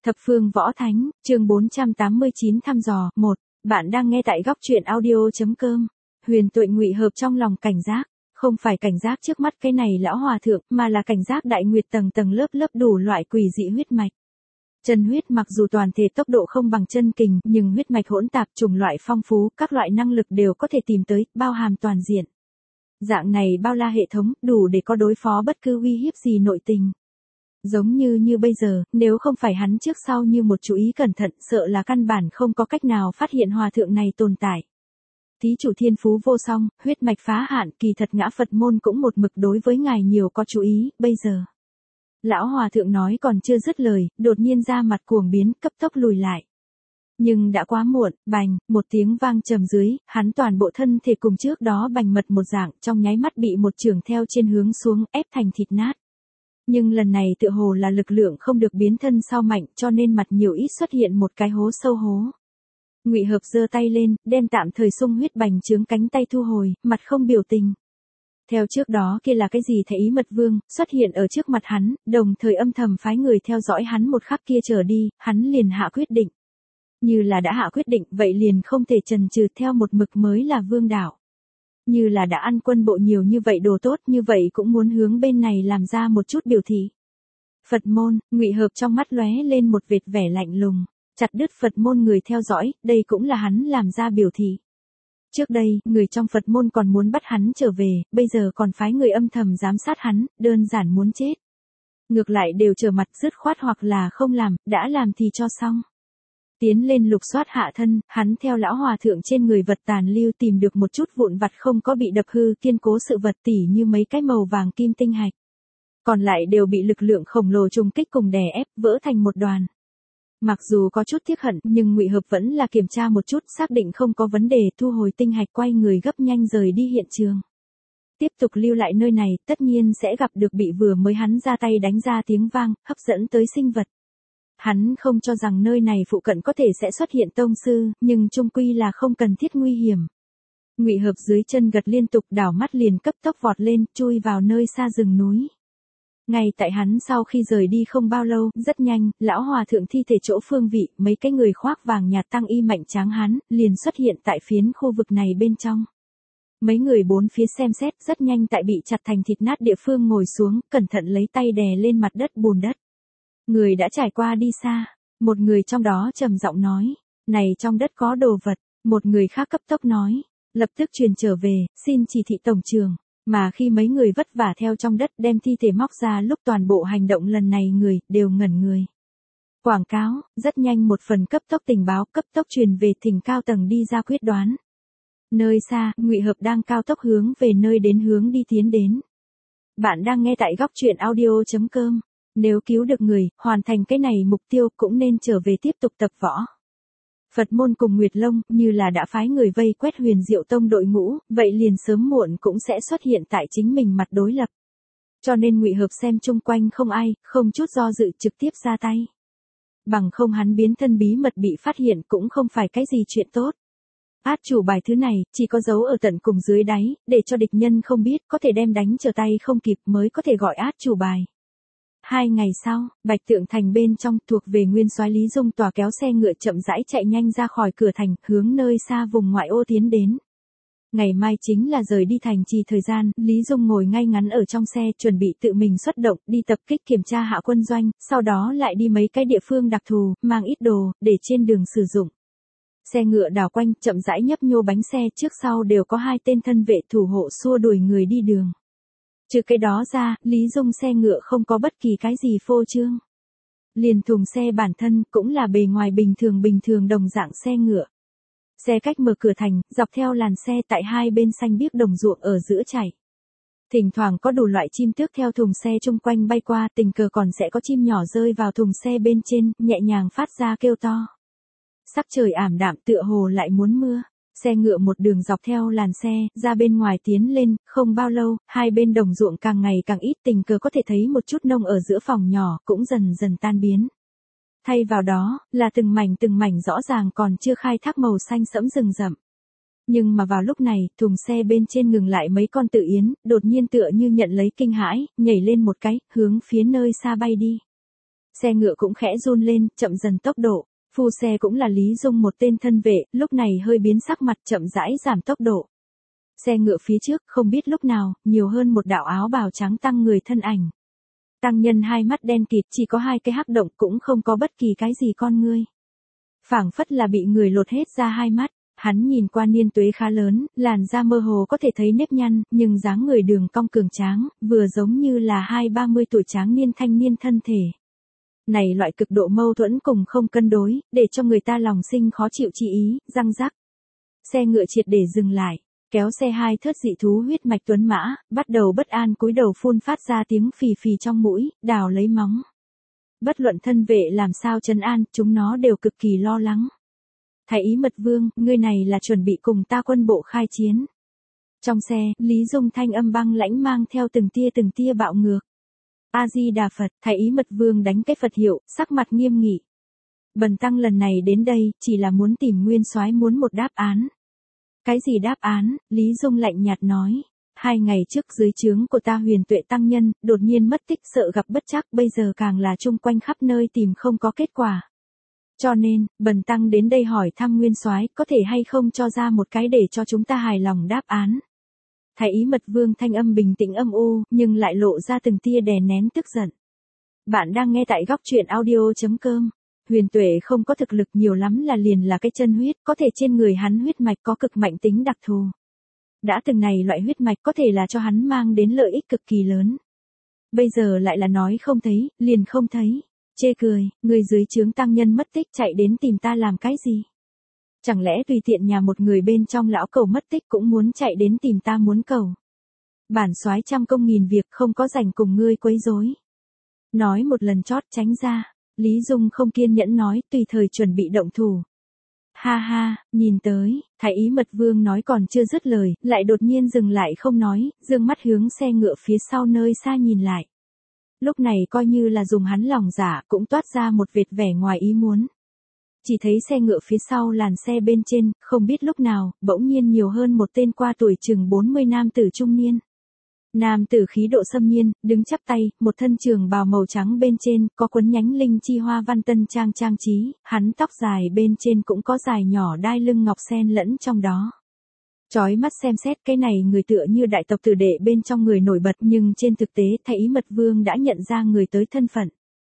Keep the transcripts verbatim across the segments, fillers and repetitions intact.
Thập phương võ thánh, chương bốn trăm tám mươi chín thăm dò, một. Bạn đang nghe tại góc truyện audio.com. Huyền Tuệ ngụy hợp trong lòng cảnh giác, không phải cảnh giác trước mắt cái này lão hòa thượng, mà là cảnh giác đại nguyệt tầng tầng lớp lớp đủ loại quỷ dị huyết mạch. Chân huyết mặc dù toàn thể tốc độ không bằng chân kình, nhưng huyết mạch hỗn tạp chủng loại phong phú, các loại năng lực đều có thể tìm tới, bao hàm toàn diện. Dạng này bao la hệ thống, đủ để có đối phó bất cứ uy hiếp gì nội tình. Giống như như bây giờ, nếu không phải hắn trước sau như một chú ý cẩn thận, sợ là căn bản không có cách nào phát hiện hòa thượng này tồn tại. Thí chủ thiên phú vô song, huyết mạch phá hạn, kỳ thật ngã Phật môn cũng một mực đối với ngài nhiều có chú ý, bây giờ. Lão hòa thượng nói còn chưa dứt lời, đột nhiên ra mặt cuồng biến, cấp tốc lùi lại. Nhưng đã quá muộn, bành, một tiếng vang trầm dưới, hắn toàn bộ thân thể cùng trước đó bành mật một dạng, trong nháy mắt bị một chưởng theo trên hướng xuống, ép thành thịt nát. Nhưng lần này tựa hồ là lực lượng không được biến thân sau mạnh, cho nên mặt nhiều ít xuất hiện một cái hố sâu hố. Ngụy Hợp giơ tay lên, đem tạm thời sung huyết bành trướng cánh tay thu hồi, mặt không biểu tình. Theo trước đó kia là cái gì Thái Ý Mật Vương, xuất hiện ở trước mặt hắn, đồng thời âm thầm phái người theo dõi hắn một khắc kia trở đi, hắn liền hạ quyết định. Như là đã hạ quyết định, vậy liền không thể chần chừ, theo một mực mới là vương đạo. Như là đã ăn quân bộ nhiều như vậy đồ tốt, như vậy cũng muốn hướng bên này làm ra một chút biểu thị. Phật môn, Ngụy Hợp trong mắt lóe lên một vệt vẻ lạnh lùng, chặt đứt Phật môn người theo dõi, đây cũng là hắn làm ra biểu thị. Trước đây, người trong Phật môn còn muốn bắt hắn trở về, bây giờ còn phái người âm thầm giám sát hắn, đơn giản muốn chết. Ngược lại đều trở mặt dứt khoát hoặc là không làm, đã làm thì cho xong. Tiến lên lục soát hạ thân, hắn theo lão hòa thượng trên người vật tàn lưu tìm được một chút vụn vặt không có bị đập hư, kiên cố sự vật tỉ như mấy cái màu vàng kim tinh hạch. Còn lại đều bị lực lượng khổng lồ trùng kích cùng đè ép, vỡ thành một đoàn. Mặc dù có chút tiếc hận, nhưng Ngụy Hợp vẫn là kiểm tra một chút, xác định không có vấn đề, thu hồi tinh hạch, quay người gấp nhanh rời đi hiện trường. Tiếp tục lưu lại nơi này, tất nhiên sẽ gặp được bị vừa mới hắn ra tay đánh ra tiếng vang, hấp dẫn tới sinh vật. Hắn không cho rằng nơi này phụ cận có thể sẽ xuất hiện tông sư, nhưng chung quy là không cần thiết nguy hiểm. Ngụy Hợp dưới chân gật liên tục, đảo mắt liền cấp tốc vọt lên, chui vào nơi xa rừng núi. Ngay tại hắn sau khi rời đi không bao lâu, rất nhanh, lão hòa thượng thi thể chỗ phương vị, mấy cái người khoác vàng nhạt tăng y mạnh tráng hán, liền xuất hiện tại phiến khu vực này bên trong. Mấy người bốn phía xem xét, rất nhanh tại bị chặt thành thịt nát địa phương ngồi xuống, cẩn thận lấy tay đè lên mặt đất bùn đất. Người đã trải qua đi xa, một người trong đó trầm giọng nói, này trong đất có đồ vật, một người khác cấp tốc nói, lập tức truyền trở về, xin chỉ thị tổng trường. Mà khi mấy người vất vả theo trong đất đem thi thể móc ra lúc toàn bộ hành động lần này người, đều ngẩn người. Quảng cáo, rất nhanh một phần cấp tốc tình báo cấp tốc truyền về thỉnh cao tầng đi ra quyết đoán. Nơi xa, Ngụy Hợp đang cao tốc hướng về nơi đến hướng đi tiến đến. Bạn đang nghe tại góc truyện audio.com. Nếu cứu được người, hoàn thành cái này mục tiêu cũng nên trở về tiếp tục tập võ. Phật môn cùng Nguyệt Long, như là đã phái người vây quét Huyền Diệu Tông đội ngũ, vậy liền sớm muộn cũng sẽ xuất hiện tại chính mình mặt đối lập. Cho nên Ngụy Hợp xem chung quanh không ai, không chút do dự trực tiếp ra tay. Bằng không hắn biến thân bí mật bị phát hiện cũng không phải cái gì chuyện tốt. Át chủ bài thứ này, chỉ có dấu ở tận cùng dưới đáy, để cho địch nhân không biết, có thể đem đánh trở tay không kịp mới có thể gọi át chủ bài. Hai ngày sau, Bạch Tượng Thành bên trong thuộc về nguyên soái Lý Dung tòa kéo xe ngựa chậm rãi chạy nhanh ra khỏi cửa thành, hướng nơi xa vùng ngoại ô tiến đến. Ngày mai chính là rời đi thành trì thời gian, Lý Dung ngồi ngay ngắn ở trong xe chuẩn bị tự mình xuất động, đi tập kích kiểm tra hạ quân doanh, sau đó lại đi mấy cái địa phương đặc thù, mang ít đồ, để trên đường sử dụng. Xe ngựa đảo quanh, chậm rãi nhấp nhô bánh xe, trước sau đều có hai tên thân vệ thủ hộ xua đuổi người đi đường. Trừ cái đó ra, Lý Dung xe ngựa không có bất kỳ cái gì phô trương. Liền thùng xe bản thân cũng là bề ngoài bình thường bình thường đồng dạng xe ngựa. Xe cách mở cửa thành, dọc theo làn xe tại hai bên xanh biếc đồng ruộng ở giữa chảy. Thỉnh thoảng có đủ loại chim tước theo thùng xe chung quanh bay qua, tình cờ còn sẽ có chim nhỏ rơi vào thùng xe bên trên, nhẹ nhàng phát ra kêu to. Sắc trời ảm đạm tựa hồ lại muốn mưa. Xe ngựa một đường dọc theo làn xe, ra bên ngoài tiến lên, không bao lâu, hai bên đồng ruộng càng ngày càng ít, tình cờ có thể thấy một chút nông ở giữa phòng nhỏ, cũng dần dần tan biến. Thay vào đó, là từng mảnh từng mảnh rõ ràng còn chưa khai thác màu xanh sẫm rừng rậm. Nhưng mà vào lúc này, thùng xe bên trên ngừng lại mấy con tự yến, đột nhiên tựa như nhận lấy kinh hãi, nhảy lên một cái, hướng phía nơi xa bay đi. Xe ngựa cũng khẽ run lên, chậm dần tốc độ. Phu xe cũng là Lý Dung một tên thân vệ, lúc này hơi biến sắc mặt, chậm rãi giảm tốc độ. Xe ngựa phía trước, không biết lúc nào, nhiều hơn một đạo áo bào trắng tăng người thân ảnh. Tăng nhân hai mắt đen kịt, chỉ có hai cái hắc động, cũng không có bất kỳ cái gì con ngươi. Phảng phất là bị người lột hết ra hai mắt. Hắn nhìn qua niên tuế khá lớn, làn da mơ hồ có thể thấy nếp nhăn, nhưng dáng người đường cong cường tráng, vừa giống như là hai ba mươi tuổi tráng niên thanh niên thân thể. Này loại cực độ mâu thuẫn cùng không cân đối, để cho người ta lòng sinh khó chịu chi ý, răng rắc. Xe ngựa triệt để dừng lại, kéo xe hai thớt dị thú huyết mạch tuấn mã, bắt đầu bất an cúi đầu phun phát ra tiếng phì phì trong mũi, đào lấy móng. Bất luận thân vệ làm sao trấn an, chúng nó đều cực kỳ lo lắng. Thái ý mật vương, ngươi này là chuẩn bị cùng ta quân bộ khai chiến. Trong xe, Lý Dung thanh âm băng lãnh mang theo từng tia từng tia bạo ngược. A-di-đà Phật, Thái ý mật vương đánh cái Phật hiệu, sắc mặt nghiêm nghị. Bần tăng lần này đến đây, chỉ là muốn tìm nguyên soái muốn một đáp án. Cái gì đáp án? Lý Dung lạnh nhạt nói. Hai ngày trước dưới trướng của ta Huyền Tuệ tăng nhân, đột nhiên mất tích sợ gặp bất trắc, bây giờ càng là chung quanh khắp nơi tìm không có kết quả. Cho nên, bần tăng đến đây hỏi thăm nguyên soái có thể hay không cho ra một cái để cho chúng ta hài lòng đáp án. Thái ý mật vương thanh âm bình tĩnh âm u, nhưng lại lộ ra từng tia đè nén tức giận. Bạn đang nghe tại góc truyện audio chấm com. Huyền Tuệ không có thực lực nhiều lắm là liền là cái chân huyết, có thể trên người hắn huyết mạch có cực mạnh tính đặc thù. Đã từng này loại huyết mạch có thể là cho hắn mang đến lợi ích cực kỳ lớn. Bây giờ lại là nói không thấy, liền không thấy. Chê cười, người dưới trướng tăng nhân mất tích chạy đến tìm ta làm cái gì? Chẳng lẽ tùy tiện nhà một người bên trong lão cầu mất tích cũng muốn chạy đến tìm ta muốn cầu? Bản soái trăm công nghìn việc không có rảnh cùng ngươi quấy rối. Nói một lần chót tránh ra, Lý Dung không kiên nhẫn nói tùy thời chuẩn bị động thủ. Ha ha, nhìn tới, Thái ý mật vương nói còn chưa dứt lời, lại đột nhiên dừng lại không nói, dương mắt hướng xe ngựa phía sau nơi xa nhìn lại. Lúc này coi như là dùng hắn lòng giả, cũng toát ra một vệt vẻ ngoài ý muốn. Chỉ thấy xe ngựa phía sau làn xe bên trên, không biết lúc nào, bỗng nhiên nhiều hơn một tên qua tuổi chừng bốn mươi nam tử trung niên. Nam tử khí độ xâm nhiên, đứng chắp tay, một thân trường bào màu trắng bên trên, có quấn nhánh linh chi hoa văn tân trang trang trí, hắn tóc dài bên trên cũng có dài nhỏ đai lưng ngọc sen lẫn trong đó. Chói mắt xem xét cái này người tựa như đại tộc tử đệ bên trong người nổi bật, nhưng trên thực tế Thái ý mật vương đã nhận ra người tới thân phận.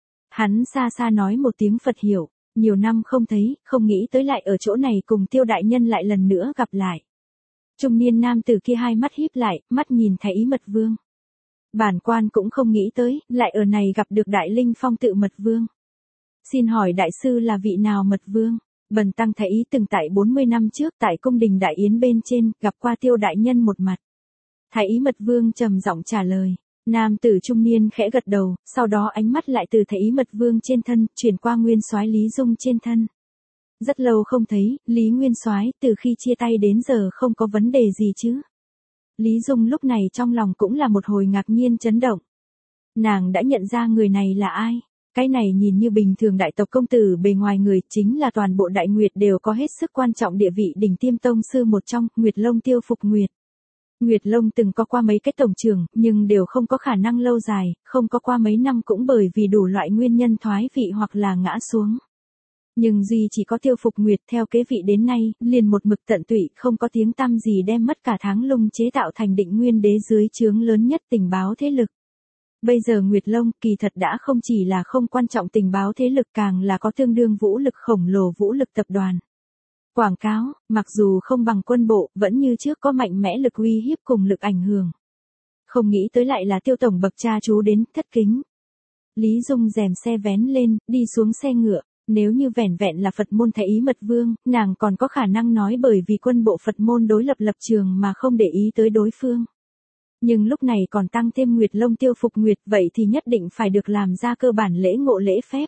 Hắn xa xa nói một tiếng Phật hiểu, nhiều năm không thấy, không nghĩ tới lại ở chỗ này cùng Tiêu đại nhân lại lần nữa gặp lại. Trung niên nam tử kia hai mắt híp lại, mắt nhìn Thái ý mật vương. Bản quan cũng không nghĩ tới, lại ở này gặp được đại linh phong tự mật vương. Xin hỏi đại sư là vị nào mật vương? Bần tăng Thái ý từng tại bốn mươi năm trước tại cung đình đại yến bên trên, gặp qua Tiêu đại nhân một mặt. Thái ý mật vương trầm giọng trả lời. Nam tử trung niên khẽ gật đầu, sau đó ánh mắt lại từ Thái ý mật vương trên thân, chuyển qua nguyên soái Lý Dung trên thân. Rất lâu không thấy, Lý nguyên soái, từ khi chia tay đến giờ không có vấn đề gì chứ? Lý Dung lúc này trong lòng cũng là một hồi ngạc nhiên chấn động. Nàng đã nhận ra người này là ai? Cái này nhìn như bình thường đại tộc công tử bề ngoài người, chính là toàn bộ Đại Nguyệt đều có hết sức quan trọng địa vị đỉnh tiêm tông sư một trong, Nguyệt Long Tiêu Phục Nguyệt. Nguyệt Long từng có qua mấy cái tổng trưởng, nhưng đều không có khả năng lâu dài, không có qua mấy năm cũng bởi vì đủ loại nguyên nhân thoái vị hoặc là ngã xuống. Nhưng duy chỉ có Tiêu Phục Nguyệt theo kế vị đến nay, liền một mực tận tụy, không có tiếng tăm gì đem mất cả Tháng Lung chế tạo thành Định Nguyên đế dưới trướng lớn nhất tình báo thế lực. Bây giờ Nguyệt Long kỳ thật đã không chỉ là không quan trọng tình báo thế lực, càng là có tương đương vũ lực khổng lồ vũ lực tập đoàn. Quảng cáo, mặc dù không bằng quân bộ, vẫn như trước có mạnh mẽ lực uy hiếp cùng lực ảnh hưởng. Không nghĩ tới lại là Tiêu tổng bậc cha chú đến, thất kính. Lý Dung rèm xe vén lên, đi xuống xe ngựa. Nếu như vẻn vẹn là Phật môn Thái ý mật vương, nàng còn có khả năng nói bởi vì quân bộ Phật môn đối lập lập trường mà không để ý tới đối phương. Nhưng lúc này còn tăng thêm Nguyệt Long Tiêu Phục Nguyệt, vậy thì nhất định phải được làm ra cơ bản lễ ngộ lễ phép.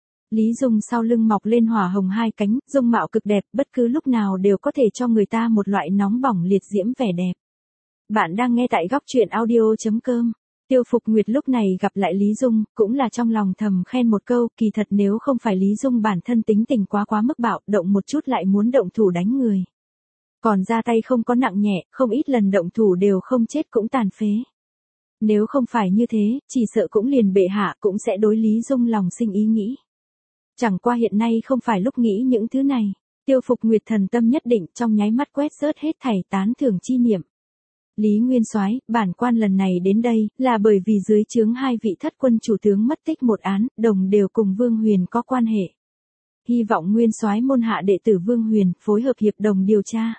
Lý Dung sau lưng mọc lên hỏa hồng hai cánh, dung mạo cực đẹp, bất cứ lúc nào đều có thể cho người ta một loại nóng bỏng liệt diễm vẻ đẹp. Bạn đang nghe tại góc truyện audio chấm com. Tiêu Phục Nguyệt lúc này gặp lại Lý Dung, cũng là trong lòng thầm khen một câu, kỳ thật nếu không phải Lý Dung bản thân tính tình quá quá mức bạo, động một chút lại muốn động thủ đánh người. Còn ra tay không có nặng nhẹ, không ít lần động thủ đều không chết cũng tàn phế. Nếu không phải như thế, chỉ sợ cũng liền bệ hạ cũng sẽ đối Lý Dung lòng sinh ý nghĩ. Chẳng qua hiện nay không phải lúc nghĩ những thứ này. Tiêu Phục Nguyệt thần tâm nhất định trong nháy mắt quét rớt hết thảy tán thưởng chi niệm. Lý Nguyên Soái, bản quan lần này đến đây, là bởi vì dưới trướng hai vị thất quân chủ tướng mất tích một án, đồng đều cùng Vương Huyền có quan hệ. Hy vọng Nguyên Soái môn hạ đệ tử Vương Huyền, phối hợp hiệp đồng điều tra.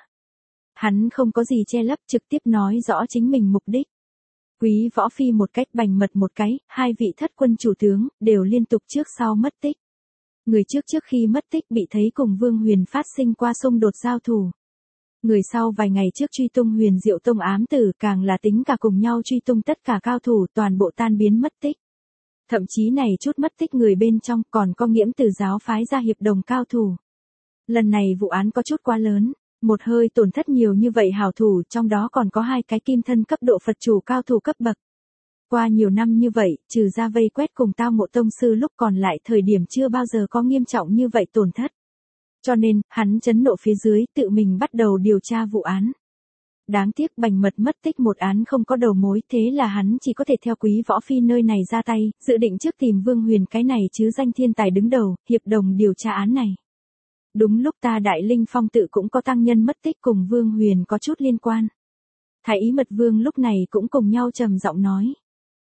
Hắn không có gì che lấp, trực tiếp nói rõ chính mình mục đích. Quý Võ Phi một cách bành mật một cái, hai vị thất quân chủ tướng, đều liên tục trước sau mất tích. Người trước trước khi mất tích bị thấy cùng Vương Huyền phát sinh qua xung đột giao thủ. Người sau vài ngày trước truy tung Huyền Diệu Tông ám tử, càng là tính cả cùng nhau truy tung tất cả cao thủ, toàn bộ tan biến mất tích. Thậm chí này chút mất tích người bên trong còn có nghiễm từ giáo phái ra hiệp đồng cao thủ. Lần này vụ án có chút quá lớn, một hơi tổn thất nhiều như vậy hảo thủ, trong đó còn có hai cái kim thân cấp độ Phật chủ cao thủ cấp bậc. Qua nhiều năm như vậy, trừ ra vây quét cùng Tao Mộ Tông sư lúc còn lại thời điểm chưa bao giờ có nghiêm trọng như vậy tổn thất. Cho nên, hắn chấn nộ phía dưới tự mình bắt đầu điều tra vụ án. Đáng tiếc bành mật mất tích một án không có đầu mối, thế là hắn chỉ có thể theo Quý Võ Phi nơi này ra tay, dự định trước tìm Vương Huyền cái này chứ danh thiên tài đứng đầu, hiệp đồng điều tra án này. Đúng lúc ta Đại Linh Phong tự cũng có tăng nhân mất tích cùng Vương Huyền có chút liên quan. Thái Ý Mật Vương lúc này cũng cùng nhau trầm giọng nói.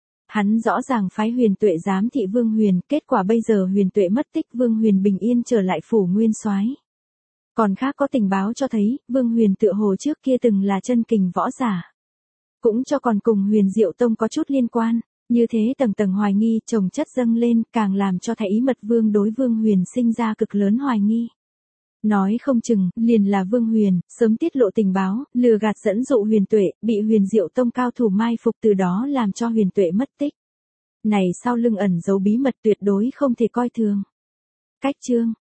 Hắn rõ ràng phái Huyền Tuệ giám thị Vương Huyền, kết quả bây giờ Huyền Tuệ mất tích, Vương Huyền bình yên trở lại phủ Nguyên Soái. Còn khác có tình báo cho thấy, Vương Huyền tựa hồ trước kia từng là chân kình võ giả. Cũng cho còn cùng Huyền Diệu Tông có chút liên quan, như thế tầng tầng hoài nghi chồng chất dâng lên, càng làm cho Thái Ý Mật Vương đối Vương Huyền sinh ra cực lớn hoài nghi. Nói không chừng, liền là Vương Huyền, sớm tiết lộ tình báo, lừa gạt dẫn dụ Huyền Tuệ, bị Huyền Diệu Tông cao thủ mai phục, từ đó làm cho Huyền Tuệ mất tích. Này sau lưng ẩn giấu bí mật tuyệt đối không thể coi thường. Cách chương